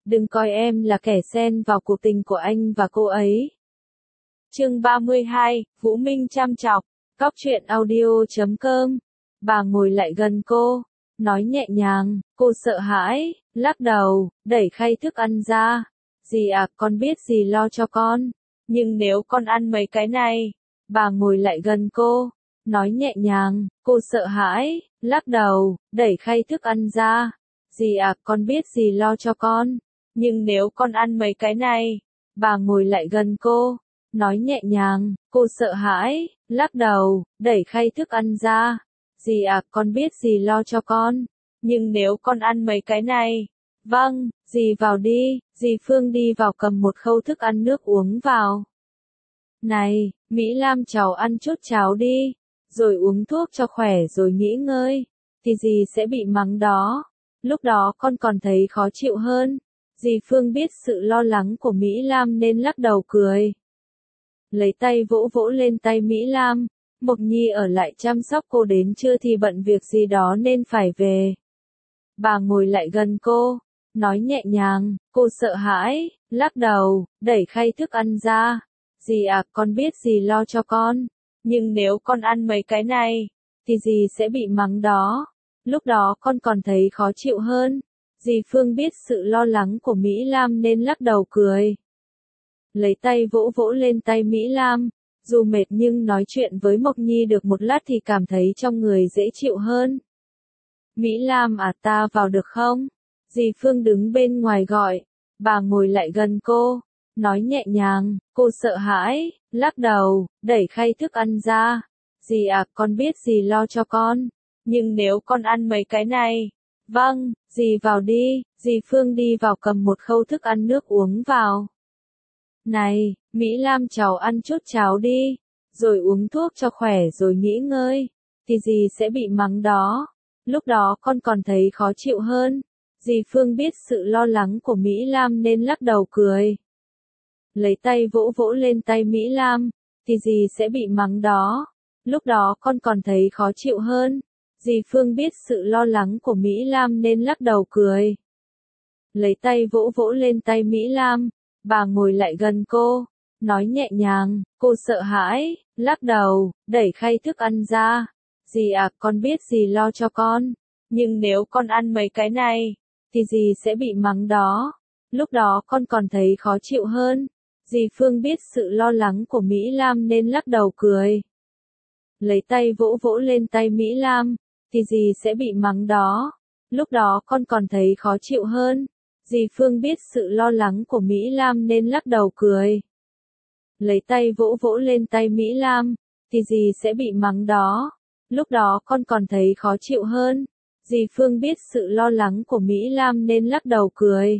đừng coi em là kẻ xen vào cuộc tình của anh và cô ấy. Chương 32, Vũ Minh chăm chọc, Cóc truyện audio.com. Bà ngồi lại gần cô, nói nhẹ nhàng, cô sợ hãi, lắc đầu, đẩy khay thức ăn ra. Dì à, con biết dì lo cho con, nhưng nếu con ăn mấy cái này, bà ngồi lại gần cô, nói nhẹ nhàng, cô sợ hãi, lắc đầu, đẩy khay thức ăn ra. Dì à, con biết dì lo cho con, nhưng nếu con ăn mấy cái này, bà ngồi lại gần cô, nói nhẹ nhàng, cô sợ hãi, lắc đầu, đẩy khay thức ăn ra. Dì à, con biết dì lo cho con, nhưng nếu con ăn mấy cái này, vâng, dì vào đi, dì Phương đi vào cầm một khâu thức ăn nước uống vào. Này, Mỹ Lam cháu ăn chút cháo đi, rồi uống thuốc cho khỏe rồi nghỉ ngơi, thì dì sẽ bị mắng đó, lúc đó con còn thấy khó chịu hơn. Dì Phương biết sự lo lắng của Mỹ Lam nên lắc đầu cười. Lấy tay vỗ vỗ lên tay Mỹ Lam, Mộc Nhi ở lại chăm sóc cô đến trưa thì bận việc gì đó nên phải về. Bà ngồi lại gần cô, nói nhẹ nhàng, cô sợ hãi, lắc đầu, đẩy khay thức ăn ra. Dì à, con biết dì lo cho con, nhưng nếu con ăn mấy cái này, thì dì sẽ bị mắng đó, lúc đó con còn thấy khó chịu hơn. Dì Phương biết sự lo lắng của Mỹ Lam nên lắc đầu cười. Lấy tay vỗ vỗ lên tay Mỹ Lam, dù mệt nhưng nói chuyện với Mộc Nhi được một lát thì cảm thấy trong người dễ chịu hơn. Mỹ Lam à, ta vào được không? Dì Phương đứng bên ngoài gọi, bà ngồi lại gần cô, nói nhẹ nhàng, cô sợ hãi, lắc đầu, đẩy khay thức ăn ra. Dì à, con biết dì lo cho con, nhưng nếu con ăn mấy cái này, vâng, dì vào đi, dì Phương đi vào cầm một khâu thức ăn nước uống vào. Này, Mỹ Lam cháu ăn chút cháo đi, rồi uống thuốc cho khỏe rồi nghỉ ngơi, thì dì sẽ bị mắng đó, lúc đó con còn thấy khó chịu hơn. Dì Phương biết sự lo lắng của Mỹ Lam nên lắc đầu cười. Lấy tay vỗ vỗ lên tay Mỹ Lam, thì dì sẽ bị mắng đó, lúc đó con còn thấy khó chịu hơn. Dì Phương biết sự lo lắng của Mỹ Lam nên lắc đầu cười. Lấy tay vỗ vỗ lên tay Mỹ Lam, bà ngồi lại gần cô, nói nhẹ nhàng, cô sợ hãi, lắc đầu, đẩy khay thức ăn ra. Dì à, con biết dì lo cho con, nhưng nếu con ăn mấy cái này, thì dì sẽ bị mắng đó, lúc đó con còn thấy khó chịu hơn. Dì Phương biết sự lo lắng của Mỹ Lam nên lắc đầu cười. Lấy tay vỗ vỗ lên tay Mỹ Lam, thì dì sẽ bị mắng đó, lúc đó con còn thấy khó chịu hơn. Dì Phương biết sự lo lắng của Mỹ Lam nên lắc đầu cười. Lấy tay vỗ vỗ lên tay Mỹ Lam, thì dì sẽ bị mắng đó, lúc đó con còn thấy khó chịu hơn. Dì Phương biết sự lo lắng của Mỹ Lam nên lắc đầu cười.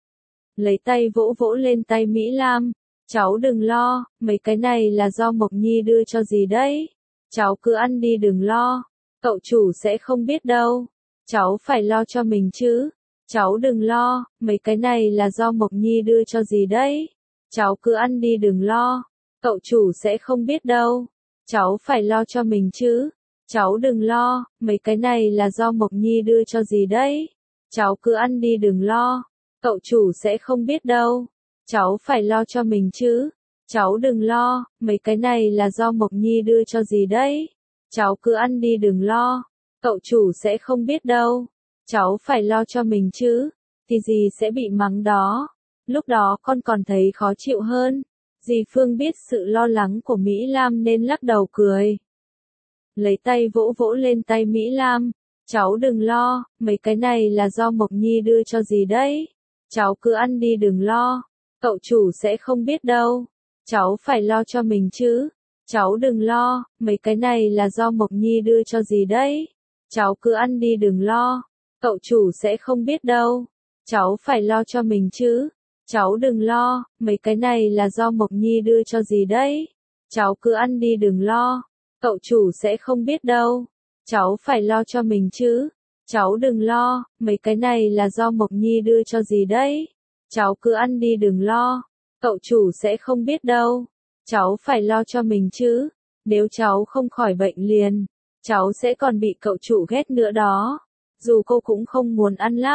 Lấy tay vỗ vỗ lên tay Mỹ Lam, cháu đừng lo, mấy cái này là do Mộc Nhi đưa cho dì đấy. Cháu cứ ăn đi đừng lo, cậu chủ sẽ không biết đâu. Cháu phải lo cho mình chứ. Cháu đừng lo, mấy cái này là do Mộc Nhi đưa cho dì đấy. Cháu cứ ăn đi đừng lo, cậu chủ sẽ không biết đâu. Cháu phải lo cho mình chứ. Cháu đừng lo, mấy cái này là do Mộc Nhi đưa cho dì đấy. Cháu cứ ăn đi đừng lo, cậu chủ sẽ không biết đâu. Cháu phải lo cho mình chứ. Cháu đừng lo, mấy cái này là do Mộc Nhi đưa cho dì đấy. Cháu cứ ăn đi đừng lo, cậu chủ sẽ không biết đâu. Cháu phải lo cho mình chứ, thì dì sẽ bị mắng đó, lúc đó con còn thấy khó chịu hơn. Dì Phương biết sự lo lắng của Mỹ Lam nên lắc đầu cười. Lấy tay vỗ vỗ lên tay Mỹ Lam, cháu đừng lo, mấy cái này là do Mộc Nhi đưa cho dì đấy. Cháu cứ ăn đi đừng lo, cậu chủ sẽ không biết đâu. Cháu phải lo cho mình chứ. Cháu đừng lo, mấy cái này là do Mộc Nhi đưa cho dì đấy. Cháu cứ ăn đi đừng lo, cậu chủ sẽ không biết đâu. Cháu phải lo cho mình chứ. Cháu đừng lo, mấy cái này là do Mộc Nhi đưa cho dì đấy. Cháu cứ ăn đi đừng lo, cậu chủ sẽ không biết đâu. Cháu phải lo cho mình chứ. Cháu đừng lo, mấy cái này là do Mộc Nhi đưa cho dì đấy. Cháu cứ ăn đi đừng lo, cậu chủ sẽ không biết đâu. Cháu phải lo cho mình chứ. Nếu cháu không khỏi bệnh liền, cháu sẽ còn bị cậu chủ ghét nữa đó. Dù cô cũng không muốn ăn lắm,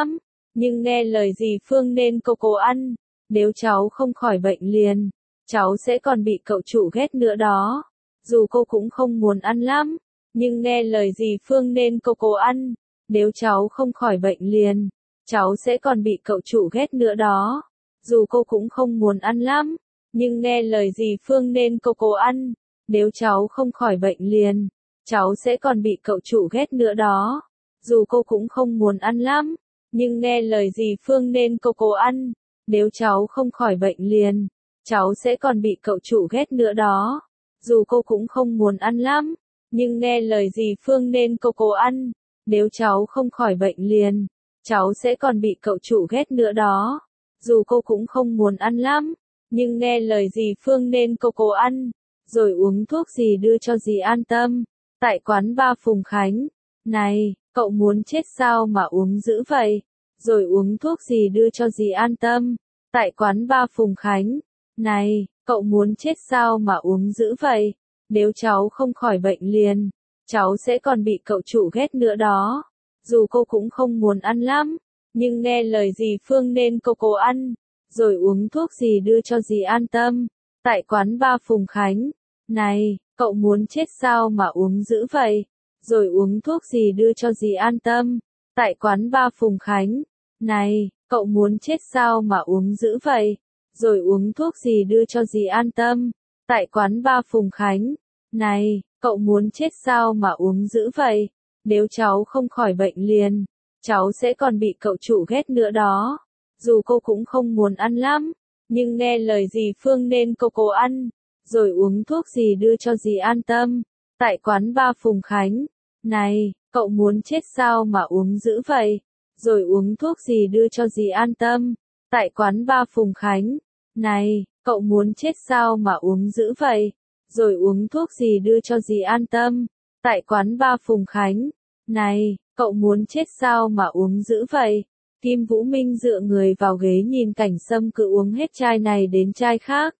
nhưng nghe lời dì Phương nên cô cố ăn, nếu cháu không khỏi bệnh liền, cháu sẽ còn bị cậu chủ ghét nữa đó. Dù cô cũng không muốn ăn lắm, nhưng nghe lời dì Phương nên cô cố ăn, nếu cháu không khỏi bệnh liền, cháu sẽ còn bị cậu chủ ghét nữa đó. Dù cô cũng không muốn ăn lắm, nhưng nghe lời dì Phương nên cô cố ăn, nếu cháu không khỏi bệnh liền, cháu sẽ còn bị cậu chủ ghét nữa đó. Dù cô cũng không muốn ăn lắm, nhưng nghe lời dì Phương nên cô cố ăn, nếu cháu không khỏi bệnh liền, cháu sẽ còn bị cậu chủ ghét nữa đó. Dù cô cũng không muốn ăn lắm, nhưng nghe lời dì Phương nên cô cố ăn, nếu cháu không khỏi bệnh liền, cháu sẽ còn bị cậu chủ ghét nữa đó. Dù cô cũng không muốn ăn lắm, nhưng nghe lời dì Phương nên cô cố ăn, rồi uống thuốc dì đưa cho dì an tâm. Tại quán ba Phùng Khánh, này, cậu muốn chết sao mà uống dữ vậy? Rồi uống thuốc dì đưa cho dì an tâm. Tại quán ba Phùng Khánh, này, cậu muốn chết sao mà uống dữ vậy? Nếu cháu không khỏi bệnh liền, cháu sẽ còn bị cậu chủ ghét nữa đó. Dù cô cũng không muốn ăn lắm, nhưng nghe lời dì Phương nên cô cố ăn, rồi uống thuốc dì đưa cho dì an tâm. Tại quán ba Phùng Khánh, này, cậu muốn chết sao mà uống dữ vậy? Rồi uống thuốc dì đưa cho dì an tâm. Tại quán ba Phùng Khánh, này, cậu muốn chết sao mà uống dữ vậy? Rồi uống thuốc dì đưa cho dì an tâm. Tại quán ba Phùng Khánh, này, cậu muốn chết sao mà uống dữ vậy? Nếu cháu không khỏi bệnh liền, cháu sẽ còn bị cậu chủ ghét nữa đó. Dù cô cũng không muốn ăn lắm, nhưng nghe lời dì Phương nên cô cố ăn, rồi uống thuốc dì đưa cho dì an tâm. Tại quán ba Phùng Khánh, này, cậu muốn chết sao mà uống dữ vậy? Rồi uống thuốc dì đưa cho dì an tâm. Tại quán ba Phùng Khánh, này, cậu muốn chết sao mà uống dữ vậy? Rồi uống thuốc dì đưa cho dì an tâm. Tại quán ba Phùng Khánh, này, cậu muốn chết sao mà uống dữ vậy? Kim Vũ Minh dựa người vào ghế nhìn Cảnh Sâm cứ uống hết chai này đến chai khác.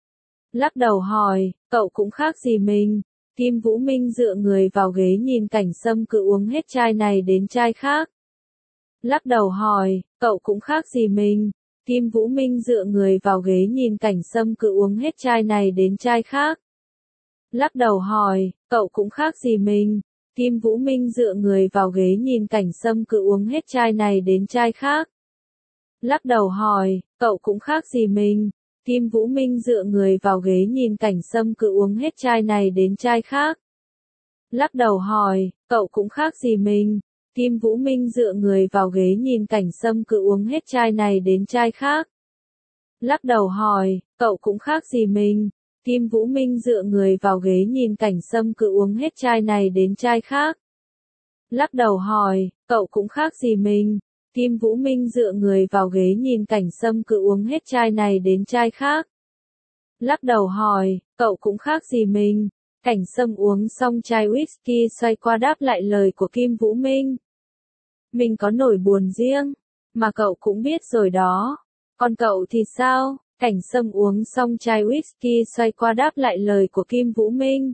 Lắc đầu hỏi, cậu cũng khác gì mình? Kim Vũ Minh dựa người vào ghế nhìn Cảnh Sâm cứ uống hết chai này đến chai khác. Lắc đầu hỏi, cậu cũng khác gì mình? Kim Vũ Minh dựa người vào ghế nhìn Cảnh Sâm cứ uống hết chai này đến chai khác. Lắc đầu hỏi, cậu cũng khác gì mình? Kim Vũ Minh dựa người vào ghế nhìn Cảnh Sâm cứ uống hết chai này đến chai khác. Lắc đầu hỏi, cậu cũng khác gì mình? Kim Vũ Minh dựa người vào ghế nhìn Cảnh Sâm cứ uống hết chai này đến chai khác. Lắc đầu hỏi, cậu cũng khác gì mình? Kim Vũ Minh dựa người vào ghế nhìn Cảnh Sâm cứ uống hết chai này đến chai khác. Lắc đầu hỏi, cậu cũng khác gì mình? Kim Vũ Minh dựa người vào ghế nhìn Cảnh Sâm cứ uống hết chai này đến chai khác. Lắc đầu hỏi, cậu cũng khác gì mình? Kim Vũ Minh dựa người vào ghế nhìn Cảnh Sâm cứ uống hết chai này đến chai khác. Lắc đầu hỏi, cậu cũng khác gì mình? Cảnh Sâm uống xong chai whisky xoay qua đáp lại lời của Kim Vũ Minh. Mình có nỗi buồn riêng, mà cậu cũng biết rồi đó. Còn cậu thì sao? Cảnh Sâm uống xong chai whisky xoay qua đáp lại lời của Kim Vũ Minh.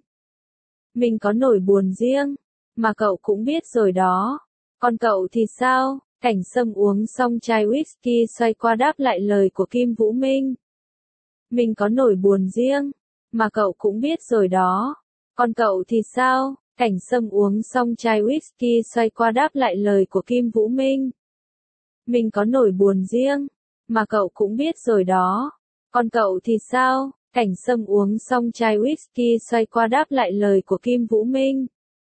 Mình có nỗi buồn riêng, mà cậu cũng biết rồi đó. Còn cậu thì sao? Cảnh Sâm uống xong chai whisky xoay qua đáp lại lời của Kim Vũ Minh. Mình có nỗi buồn riêng, mà cậu cũng biết rồi đó. Còn cậu thì sao? Cảnh Sâm uống xong chai whisky xoay qua đáp lại lời của Kim Vũ Minh. Mình có nỗi buồn riêng, mà cậu cũng biết rồi đó. Còn cậu thì sao? Cảnh Sâm uống xong chai whisky xoay qua đáp lại lời của Kim Vũ Minh.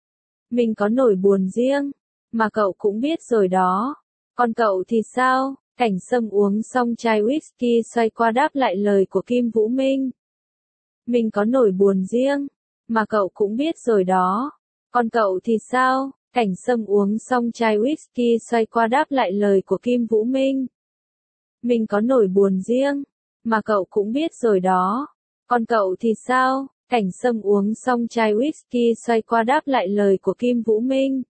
Mình có nỗi buồn riêng, mà cậu cũng biết rồi đó. Còn cậu thì sao? Cảnh Sâm uống xong chai whisky xoay qua đáp lại lời của Kim Vũ Minh. Mình có nỗi buồn riêng, mà cậu cũng biết rồi đó. Còn cậu thì sao? Cảnh Sâm uống xong chai whisky xoay qua đáp lại lời của Kim Vũ Minh. Mình có nỗi buồn riêng, mà cậu cũng biết rồi đó. Còn cậu thì sao? Cảnh Sâm uống xong chai whisky xoay qua đáp lại lời của Kim Vũ Minh.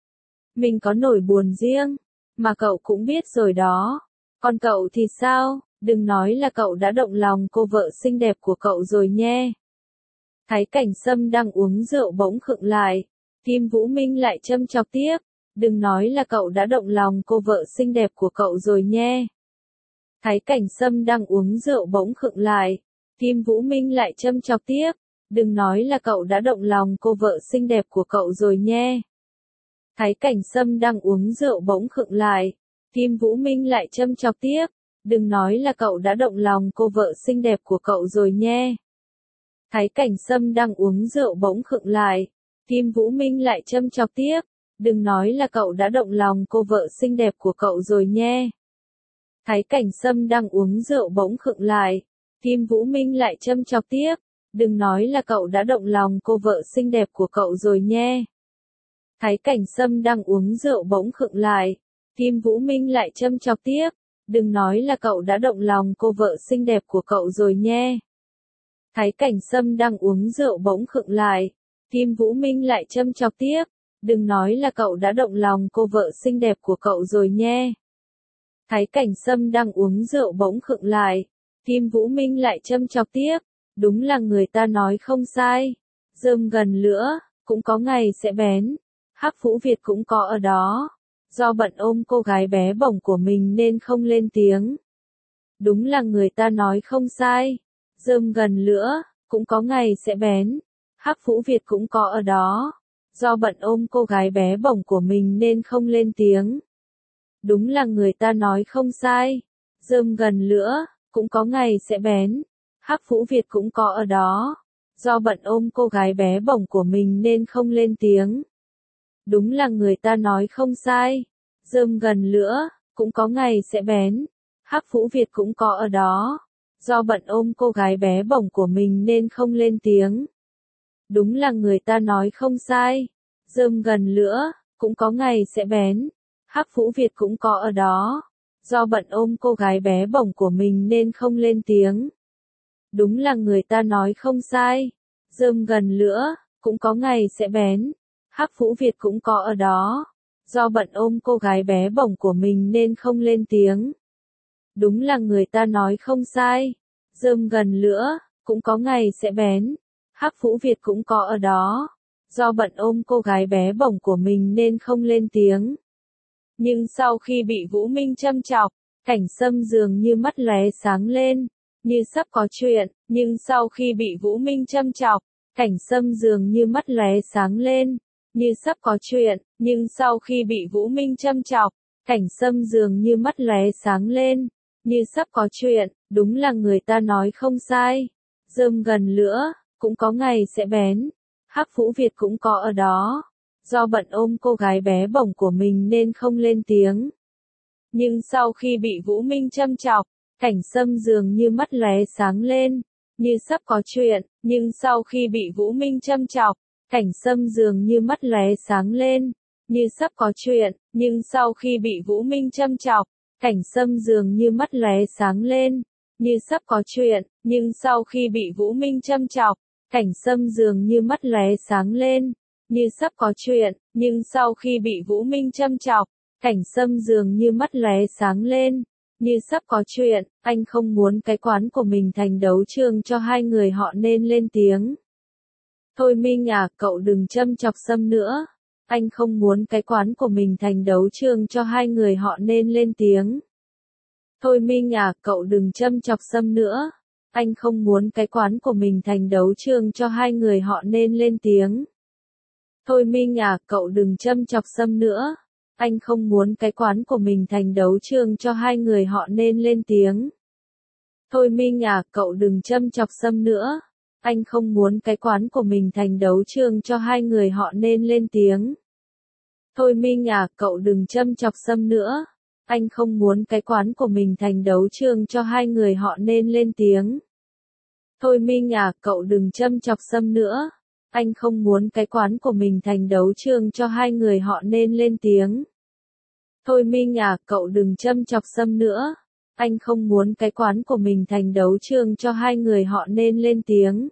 Mình có nỗi buồn riêng, mà cậu cũng biết rồi đó. Còn cậu thì sao? Đừng nói là cậu đã động lòng cô vợ xinh đẹp của cậu rồi nhé. Thấy Cảnh Sâm đang uống rượu bỗng khựng lại, Kim Vũ Minh lại châm chọc tiếp. đừng nói là cậu đã động lòng cô vợ xinh đẹp của cậu rồi nhé. Thấy Cảnh Sâm đang uống rượu bỗng khựng lại, Kim Vũ Minh lại châm chọc tiếp, đừng nói là cậu đã động lòng cô vợ xinh đẹp của cậu rồi nhé. Thấy Cảnh Sâm đang uống rượu bỗng khựng lại, Kim Vũ Minh lại châm chọc tiếp, đừng nói là cậu đã động lòng cô vợ xinh đẹp của cậu rồi nhé. Thấy Cảnh Sâm đang uống rượu bỗng khựng lại, Kim Vũ Minh lại châm chọc tiếp, đừng nói là cậu đã động lòng cô vợ xinh đẹp của cậu rồi nhé. Thấy Cảnh Sâm đang uống rượu bỗng khựng lại, Kim Vũ Minh lại châm chọc tiếp, đừng nói là cậu đã động lòng cô vợ xinh đẹp của cậu rồi nhé. Thấy Cảnh Sâm đang uống rượu bỗng khựng lại, Kim Vũ Minh lại châm chọc tiếp, đừng nói là cậu đã động lòng cô vợ xinh đẹp của cậu rồi nhé. Thấy Cảnh Sâm đang uống rượu bỗng khựng lại, Kim Vũ Minh lại châm chọc tiếp, đừng nói là cậu đã động lòng cô vợ xinh đẹp của cậu rồi nhé. Thấy Cảnh Sâm đang uống rượu bỗng khựng lại, Kim Vũ Minh lại châm chọc tiếp, đúng là người ta nói không sai, rơm gần lửa, cũng có ngày sẽ bén, Hắc Vũ Việt cũng có ở đó, do bận ôm cô gái bé bỏng của mình nên không lên tiếng. Đúng là người ta nói không sai, rơm gần lửa, cũng có ngày sẽ bén, Hắc Vũ Việt cũng có ở đó, do bận ôm cô gái bé bỏng của mình nên không lên tiếng. Đúng là người ta nói không sai, rơm gần lửa, cũng có ngày sẽ bén, Hắc Vũ Việt cũng có ở đó, do bận ôm cô gái bé bỏng của mình nên không lên tiếng. Đúng là người ta nói không sai, rơm gần lửa, cũng có ngày sẽ bén, Hắc Vũ Việt cũng có ở đó, do bận ôm cô gái bé bỏng của mình nên không lên tiếng. Đúng là người ta nói không sai, rơm gần lửa, cũng có ngày sẽ bén, Hắc Vũ Việt cũng có ở đó, do bận ôm cô gái bé bỏng của mình nên không lên tiếng. Đúng là người ta nói không sai, rơm gần lửa, cũng có ngày sẽ bén, Hắc Vũ Việt cũng có ở đó, do bận ôm cô gái bé bỏng của mình nên không lên tiếng. Đúng là người ta nói không sai, rơm gần lửa, cũng có ngày sẽ bén, Hắc Vũ Việt cũng có ở đó, do bận ôm cô gái bé bỏng của mình nên không lên tiếng. Nhưng sau khi bị Vũ Minh châm chọc, Cảnh Sâm dường như mắt lóe sáng lên, như sắp có chuyện, nhưng sau khi bị Vũ Minh châm chọc, Cảnh Sâm dường như mắt lóe sáng lên, như sắp có chuyện, nhưng sau khi bị Vũ Minh châm chọc, Cảnh Sâm dường như mắt lóe sáng lên, như sắp có chuyện, đúng là người ta nói không sai, rơm gần lửa, cũng có ngày sẽ bén, Hắc Vũ Việt cũng có ở đó, do bận ôm cô gái bé bỏng của mình nên không lên tiếng. Nhưng sau khi bị Vũ Minh châm chọc, Cảnh Sâm dường như mắt lóe sáng lên, như sắp có chuyện, nhưng sau khi bị Vũ Minh châm chọc, Cảnh Sâm dường như mắt lóe sáng lên, như sắp có chuyện, nhưng sau khi bị Vũ Minh châm chọc, Cảnh Sâm dường như mắt lóe sáng lên, như sắp có chuyện, nhưng sau khi bị Vũ Minh châm chọc, Cảnh Sâm dường như mắt lóe sáng lên, như sắp có chuyện, nhưng sau khi bị Vũ Minh châm chọc, Cảnh Sâm dường như mắt lóe sáng lên, như sắp có chuyện, anh không muốn cái quán của mình thành đấu trường cho hai người họ nên lên tiếng. Thôi Minh à, cậu đừng châm chọc Sâm nữa. Anh không muốn cái quán của mình thành đấu trường cho hai người họ nên lên tiếng. Thôi Minh à, cậu đừng châm chọc Sâm nữa. Anh không muốn cái quán của mình thành đấu trường cho hai người họ nên lên tiếng. Thôi Minh à, cậu đừng châm chọc Sâm nữa. Anh không muốn cái quán của mình thành đấu trường cho hai người họ nên lên tiếng. Thôi Minh à, cậu đừng châm chọc Sâm nữa. Anh không muốn cái quán của mình thành đấu trường cho hai người họ nên lên tiếng. Thôi Minh à, cậu đừng châm chọc Sâm nữa. Anh không muốn cái quán của mình thành đấu trường cho hai người họ nên lên tiếng. Thôi Minh à, cậu đừng châm chọc Sâm nữa. Anh không muốn cái quán của mình thành đấu trường cho hai người họ nên lên tiếng. Thôi Minh à, cậu đừng châm chọc Sâm nữa. Anh không muốn cái quán của mình thành đấu trường cho hai người họ nên lên tiếng.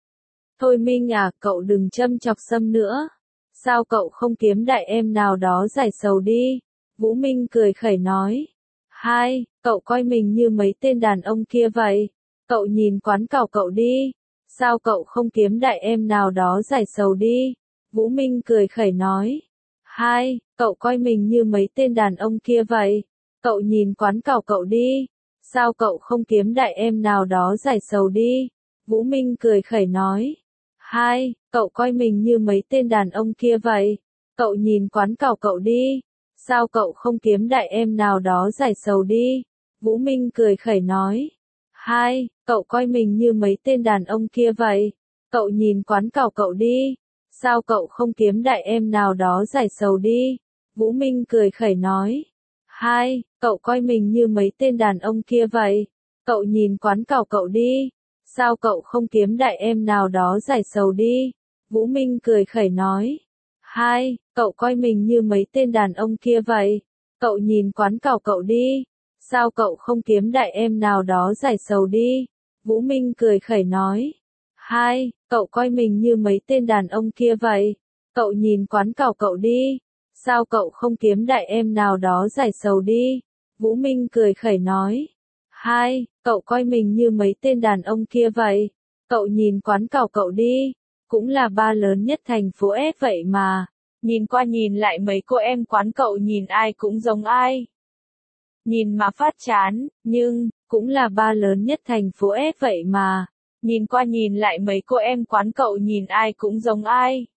Thôi Minh à, cậu đừng châm chọc Sâm nữa. Sao cậu không kiếm đại em nào đó giải sầu đi? Vũ Minh cười khẩy nói. Hai, cậu coi mình như mấy tên đàn ông kia vậy. Cậu nhìn quán cào cậu đi. Sao cậu không kiếm đại em nào đó giải sầu đi? Vũ Minh cười khẩy nói. Hai, Cậu coi mình như mấy tên đàn ông kia vậy. Cậu nhìn quán cào cậu đi. Sao cậu không kiếm đại em nào đó giải sầu đi? Vũ Minh cười khẩy nói. Hai, cậu coi mình như mấy tên đàn ông kia vậy. Cậu nhìn quán cào cậu đi. Sao cậu không kiếm đại em nào đó giải sầu đi? Vũ Minh cười khẩy nói. Hai, cậu coi mình như mấy tên đàn ông kia vậy. Cậu nhìn quán cào cậu đi. Sao cậu không kiếm đại em nào đó giải sầu đi? Vũ Minh cười khẩy nói. Hai, cậu coi mình như mấy tên đàn ông kia vậy. Cậu nhìn quán cào cậu đi. Sao cậu không kiếm đại em nào đó giải sầu đi? Vũ Minh cười khẩy nói. Hai, cậu coi mình như mấy tên đàn ông kia vậy. Cậu nhìn quán cào cậu đi. Sao cậu không kiếm đại em nào đó giải sầu đi? Vũ Minh cười khẩy nói. Hai, cậu coi mình như mấy tên đàn ông kia vậy. Cậu nhìn quán cào cậu đi. Sao cậu không kiếm đại em nào đó giải sầu đi? Vũ Minh cười khẩy nói. Hai, cậu coi mình như mấy tên đàn ông kia vậy. Cậu nhìn quán cào cậu đi. Cũng là ba lớn nhất thành phố F vậy mà. Nhìn qua nhìn lại mấy cô em quán cậu nhìn ai cũng giống ai. Nhìn mà phát chán, nhưng, cũng là ba lớn nhất thành phố F vậy mà. Nhìn qua nhìn lại mấy cô em quán cậu nhìn ai cũng giống ai.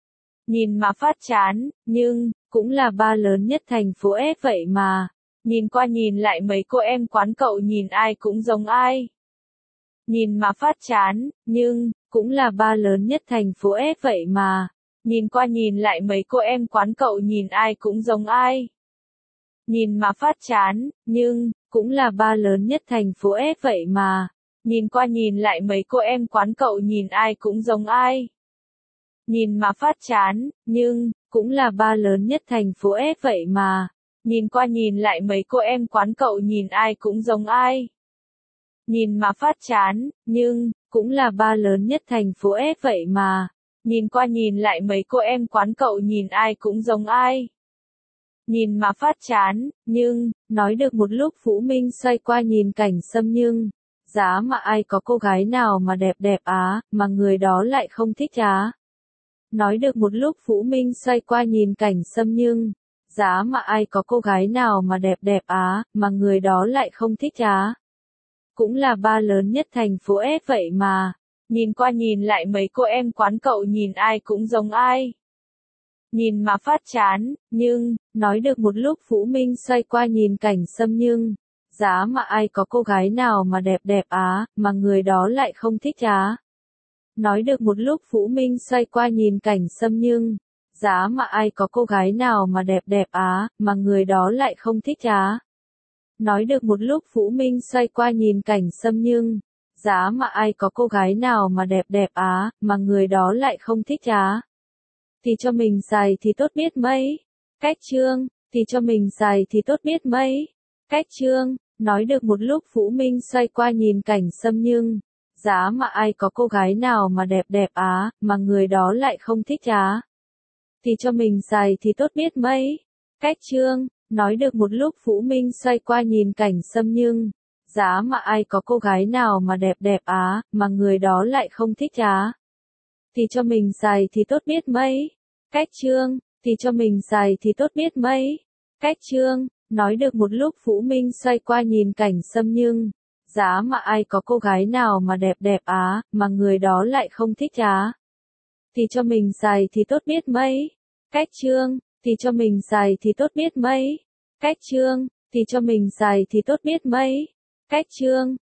Nhìn mà phát chán, nhưng, cũng là ba lớn nhất thành phố F vậy mà. Nhìn qua nhìn lại mấy cô em quán cậu nhìn ai cũng giống ai. Nhìn mà phát chán, nhưng, cũng là ba lớn nhất thành phố F vậy mà. Nhìn qua nhìn lại mấy cô em quán cậu nhìn ai cũng giống ai. Nhìn mà phát chán, nhưng, cũng là ba lớn nhất thành phố F vậy mà. Nhìn qua nhìn lại mấy cô em quán cậu nhìn ai cũng giống ai. Nhìn mà phát chán, nhưng, cũng là ba lớn nhất thành phố F vậy mà. Nhìn qua nhìn lại mấy cô em quán cậu nhìn ai cũng giống ai. Nhìn mà phát chán, nhưng, cũng là ba lớn nhất thành phố F vậy mà. Nhìn qua nhìn lại mấy cô em quán cậu nhìn ai cũng giống ai. Nhìn mà phát chán, nhưng, nói được một lúc Vũ Minh xoay qua nhìn Cảnh Sâm nhưng, giá mà ai có cô gái nào mà đẹp đẹp á, mà người đó lại không thích á. Nói được một lúc Vũ Minh xoay qua nhìn Cảnh Sâm nhưng, giá mà ai có cô gái nào mà đẹp đẹp á, mà người đó lại không thích á. Cũng là ba lớn nhất thành phố F vậy mà. Nhìn qua nhìn lại mấy cô em quán cậu nhìn ai cũng giống ai. Nhìn mà phát chán, nhưng, nói được một lúc Vũ Minh xoay qua nhìn Cảnh Sâm nhưng, giá mà ai có cô gái nào mà đẹp đẹp á, mà người đó lại không thích á. Nói được một lúc Vũ Minh xoay qua nhìn Cảnh Sâm nhưng, giá mà ai có cô gái nào mà đẹp đẹp á, mà người đó lại không thích á. Nói được một lúc Vũ Minh xoay qua nhìn Cảnh Sâm nhưng, giá mà ai có cô gái nào mà đẹp đẹp á, mà người đó lại không thích á. Thì cho mình xài thì tốt biết mấy. Cách chương, thì cho mình xài thì tốt biết mấy. Cách chương, nói được một lúc Vũ Minh xoay qua nhìn Cảnh Sâm nhưng, giá mà ai có cô gái nào mà đẹp đẹp á, mà người đó lại không thích á. Thì cho mình xài thì tốt biết mấy. Cách chương, nói được một lúc Vũ Minh xoay qua nhìn Cảnh Sâm nhưng, giá mà ai có cô gái nào mà đẹp đẹp á, mà người đó lại không thích á. Thì cho mình xài thì tốt biết mấy. Cách chương, thì cho mình xài thì tốt biết mấy. Cách chương, nói được một lúc Vũ Minh xoay qua nhìn Cảnh Sâm nhưng, giá mà ai có cô gái nào mà đẹp đẹp á, mà người đó lại không thích á. Thì cho mình xài thì tốt biết mấy. Cách chương, thì cho mình xài thì tốt biết mấy. Cách chương, thì cho mình xài thì tốt biết mấy. Cách chương,